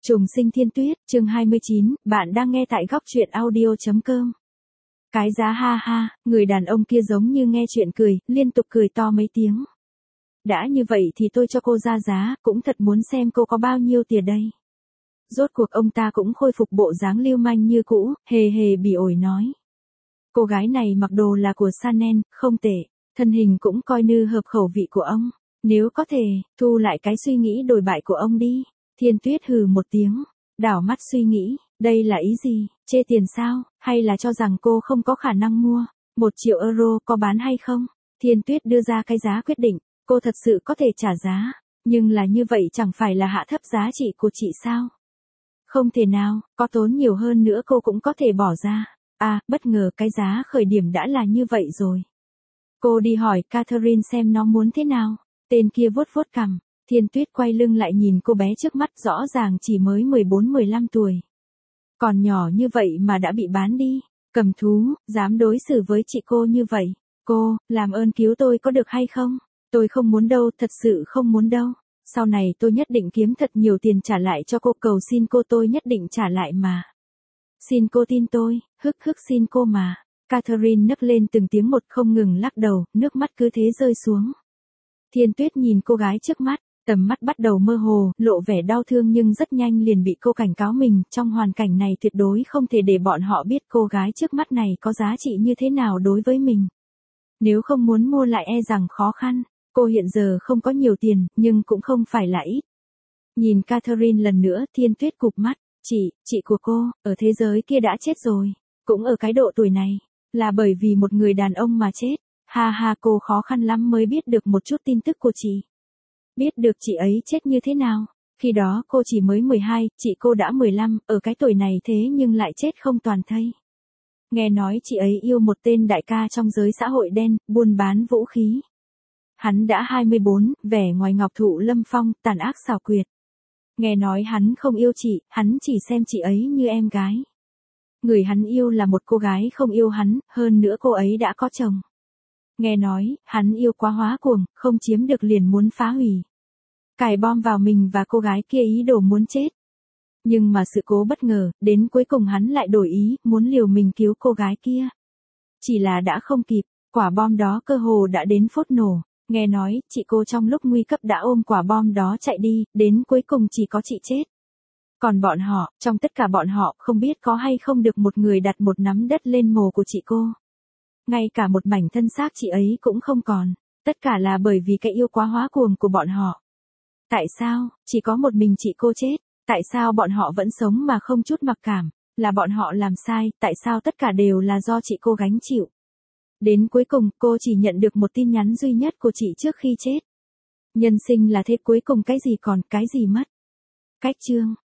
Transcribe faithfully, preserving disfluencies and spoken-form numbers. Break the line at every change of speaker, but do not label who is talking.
Trùng sinh thiên tuyết, chương hai mươi chín, bạn đang nghe tại góc truyện audio chấm com. Cái giá ha ha, người đàn ông kia giống như nghe chuyện cười, liên tục cười to mấy tiếng. Đã như vậy thì tôi cho cô ra giá, cũng thật muốn xem cô có bao nhiêu tiền đây. Rốt cuộc ông ta cũng khôi phục bộ dáng lưu manh như cũ, hề hề bỉ ổi nói. Cô gái này mặc đồ là của Chanel, không tệ, thân hình cũng coi như hợp khẩu vị của ông. Nếu có thể, thu lại cái suy nghĩ đồi bại của ông đi. Thiên Tuyết hừ một tiếng, đảo mắt suy nghĩ, đây là ý gì, chê tiền sao, hay là cho rằng cô không có khả năng mua, một triệu euro có bán hay không? Thiên Tuyết đưa ra cái giá quyết định, cô thật sự có thể trả giá, nhưng là như vậy chẳng phải là hạ thấp giá trị của chị sao? Không thể nào, có tốn nhiều hơn nữa cô cũng có thể bỏ ra. À, bất ngờ cái giá khởi điểm đã là như vậy rồi. Cô đi hỏi Catherine xem nó muốn thế nào, tên kia vuốt vuốt cằm. Thiên Tuyết quay lưng lại nhìn cô bé trước mắt rõ ràng chỉ mới mười bốn mười lăm tuổi. Còn nhỏ như vậy mà đã bị bán đi, cầm thú, dám đối xử với chị cô như vậy. Cô, làm ơn cứu tôi có được hay không? Tôi không muốn đâu, thật sự không muốn đâu. Sau này tôi nhất định kiếm thật nhiều tiền trả lại cho cô, cầu xin cô, tôi nhất định trả lại mà. Xin cô tin tôi, hức hức xin cô mà. Catherine nấc lên từng tiếng một không ngừng lắc đầu, nước mắt cứ thế rơi xuống. Thiên Tuyết nhìn cô gái trước mắt. Tầm mắt bắt đầu mơ hồ, lộ vẻ đau thương nhưng rất nhanh liền bị cô cảnh cáo mình, trong hoàn cảnh này tuyệt đối không thể để bọn họ biết cô gái trước mắt này có giá trị như thế nào đối với mình. Nếu không muốn mua lại e rằng khó khăn, cô hiện giờ không có nhiều tiền, nhưng cũng không phải là ít. Nhìn Catherine lần nữa, Thiên Tuyết cụp mắt, chị, chị của cô, ở thế giới kia đã chết rồi, cũng ở cái độ tuổi này, là bởi vì một người đàn ông mà chết. Ha ha, cô khó khăn lắm mới biết được một chút tin tức của chị. Biết được chị ấy chết như thế nào, khi đó cô chỉ mới mười hai, chị cô đã mười lăm, ở cái tuổi này thế nhưng lại chết không toàn thây. Nghe nói chị ấy yêu một tên đại ca trong giới xã hội đen, buôn bán vũ khí. Hắn đã hai mươi bốn, vẻ ngoài ngọc thụ lâm phong, tàn ác xảo quyệt. Nghe nói hắn không yêu chị, hắn chỉ xem chị ấy như em gái. Người hắn yêu là một cô gái không yêu hắn, hơn nữa cô ấy đã có chồng. Nghe nói, hắn yêu quá hóa cuồng, không chiếm được liền muốn phá hủy. Cài bom vào mình và cô gái kia ý đồ muốn chết. Nhưng mà sự cố bất ngờ, đến cuối cùng hắn lại đổi ý, muốn liều mình cứu cô gái kia. Chỉ là đã không kịp, quả bom đó cơ hồ đã đến phút nổ. Nghe nói, chị cô trong lúc nguy cấp đã ôm quả bom đó chạy đi, đến cuối cùng chỉ có chị chết. Còn bọn họ, trong tất cả bọn họ, không biết có hay không được một người đặt một nắm đất lên mồ của chị cô. Ngay cả một mảnh thân xác chị ấy cũng không còn, tất cả là bởi vì cái yêu quá hóa cuồng của bọn họ. Tại sao, chỉ có một mình chị cô chết, tại sao bọn họ vẫn sống mà không chút mặc cảm, là bọn họ làm sai, tại sao tất cả đều là do chị cô gánh chịu. Đến cuối cùng, cô chỉ nhận được một tin nhắn duy nhất của chị trước khi chết. Nhân sinh là thế, cuối cùng cái gì còn, cái gì mất. Cách chương.